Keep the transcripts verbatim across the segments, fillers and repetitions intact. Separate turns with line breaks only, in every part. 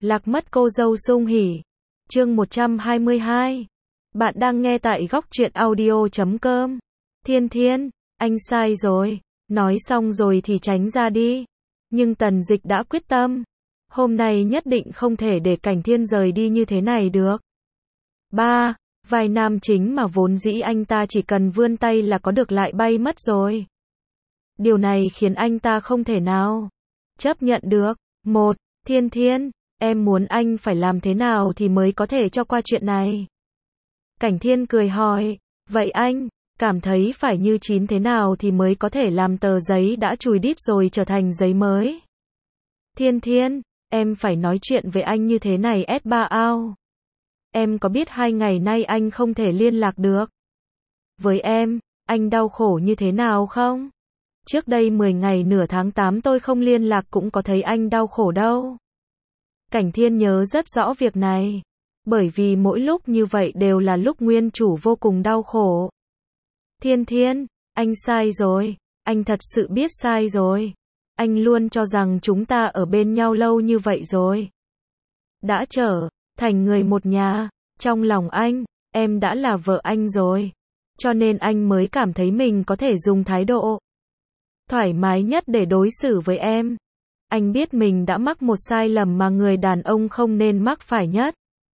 Lạc mất cô dâu sung hỉ. Chương một trăm hai mươi hai. Bạn đang nghe tại góc truyện audio chấm com. Thiên Thiên, anh sai rồi. Nói xong rồi thì tránh ra đi. Nhưng Tần Dịch đã quyết tâm. Hôm nay nhất định không thể để Cảnh Thiên rời đi như thế này được. Ba, vai nam chính mà vốn dĩ anh ta chỉ cần vươn tay là có được lại bay mất rồi. Điều này khiến anh ta không thể nào chấp nhận được. Một, Thiên Thiên, em muốn anh phải làm thế nào thì mới có thể cho qua chuyện này? Cảnh Thiên cười hỏi, vậy anh cảm thấy phải như chín thế nào thì mới có thể làm tờ giấy đã chùi đít rồi trở thành giấy mới? Thiên Thiên, em phải nói chuyện với anh như thế này ét ba ao. Em có biết hai ngày nay anh không thể liên lạc được với em, anh đau khổ như thế nào không? Trước đây mười ngày nửa tháng tám tôi không liên lạc cũng có thấy anh đau khổ đâu. Cảnh Thiên nhớ rất rõ việc này. Bởi vì mỗi lúc như vậy đều là lúc nguyên chủ vô cùng đau khổ. Thiên Thiên, anh sai rồi. Anh thật sự biết sai rồi. Anh luôn cho rằng chúng ta ở bên nhau lâu như vậy rồi. Đã trở thành người một nhà. Trong lòng anh, em đã là vợ anh rồi. Cho nên anh mới cảm thấy mình có thể dùng thái độ thoải mái nhất để đối xử với em. Anh biết mình đã mắc một sai lầm mà người đàn ông không nên mắc phải nhất.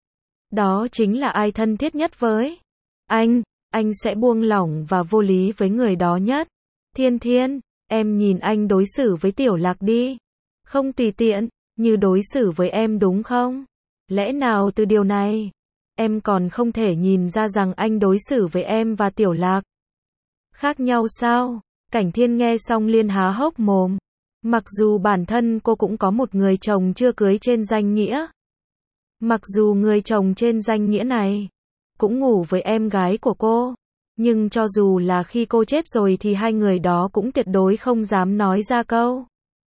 Đó chính là ai thân thiết nhất với anh, anh sẽ buông lỏng và vô lý với người đó nhất. Thiên Thiên, em nhìn anh đối xử với Tiểu Lạc đi. Không tùy tiện, như đối xử với em đúng không? Lẽ nào từ điều này, em còn không thể nhìn ra rằng anh đối xử với em và Tiểu Lạc khác nhau sao? Cảnh Thiên nghe xong liên há hốc mồm. Mặc dù bản thân cô cũng có một người chồng chưa cưới trên danh nghĩa. Mặc dù người chồng trên danh nghĩa này cũng ngủ với em gái của cô. Nhưng cho dù là khi cô chết rồi thì hai người đó cũng tuyệt đối không dám nói ra câu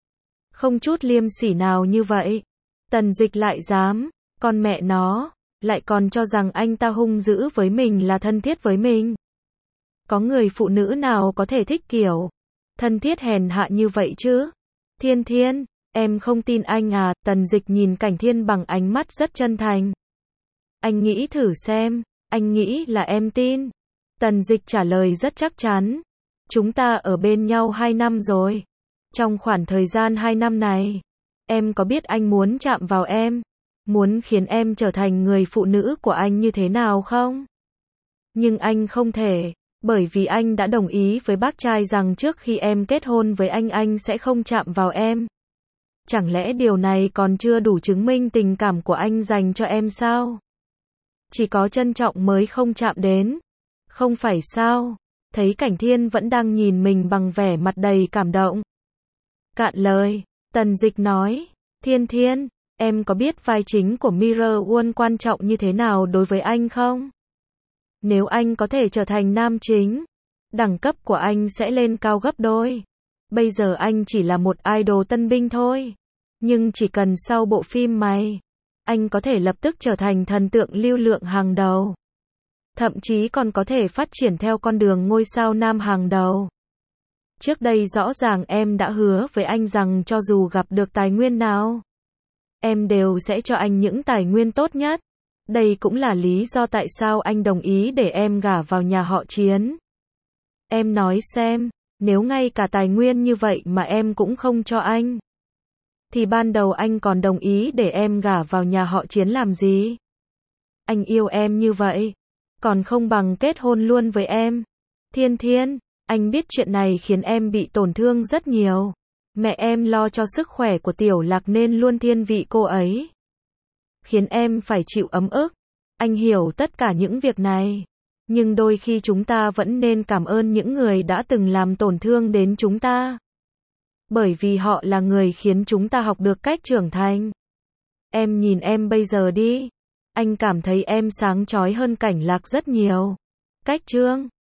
không chút liêm sỉ nào như vậy. Tần Dịch lại dám, con mẹ nó, lại còn cho rằng anh ta hung dữ với mình là thân thiết với mình. Có người phụ nữ nào có thể thích kiểu thân thiết hèn hạ như vậy chứ? Thiên Thiên, em không tin anh à? Tần Dịch nhìn Cảnh Thiên bằng ánh mắt rất chân thành. Anh nghĩ thử xem, anh nghĩ là em tin. Tần Dịch trả lời rất chắc chắn. Chúng ta ở bên nhau hai năm rồi. Trong khoảng thời gian hai năm này, em có biết anh muốn chạm vào em, muốn khiến em trở thành người phụ nữ của anh như thế nào không? Nhưng anh không thể, bởi vì anh đã đồng ý với bác trai rằng trước khi em kết hôn với anh anh sẽ không chạm vào em. Chẳng lẽ điều này còn chưa đủ chứng minh tình cảm của anh dành cho em sao? Chỉ có trân trọng mới không chạm đến. Không phải sao? Thấy Cảnh Thiên vẫn đang nhìn mình bằng vẻ mặt đầy cảm động. Cạn lời, Tần Dịch nói, Thiên Thiên, em có biết vai chính của Mirror World quan trọng như thế nào đối với anh không? Nếu anh có thể trở thành nam chính, đẳng cấp của anh sẽ lên cao gấp đôi. Bây giờ anh chỉ là một idol tân binh thôi. Nhưng chỉ cần sau bộ phim này, anh có thể lập tức trở thành thần tượng lưu lượng hàng đầu. Thậm chí còn có thể phát triển theo con đường ngôi sao nam hàng đầu. Trước đây rõ ràng em đã hứa với anh rằng cho dù gặp được tài nguyên nào, em đều sẽ cho anh những tài nguyên tốt nhất. Đây cũng là lý do tại sao anh đồng ý để em gả vào nhà họ Chiến. Em nói xem, nếu ngay cả tài nguyên như vậy mà em cũng không cho anh, thì ban đầu anh còn đồng ý để em gả vào nhà họ Chiến làm gì? Anh yêu em như vậy, còn không bằng kết hôn luôn với em. Thiên Thiên, anh biết chuyện này khiến em bị tổn thương rất nhiều. Mẹ em lo cho sức khỏe của Tiểu Lạc nên luôn thiên vị cô ấy, khiến em phải chịu ấm ức. Anh hiểu tất cả những việc này. Nhưng đôi khi chúng ta vẫn nên cảm ơn những người đã từng làm tổn thương đến chúng ta. Bởi vì họ là người khiến chúng ta học được cách trưởng thành. Em nhìn em bây giờ đi. Anh cảm thấy em sáng chói hơn Cảnh Lạc rất nhiều. Cách trương,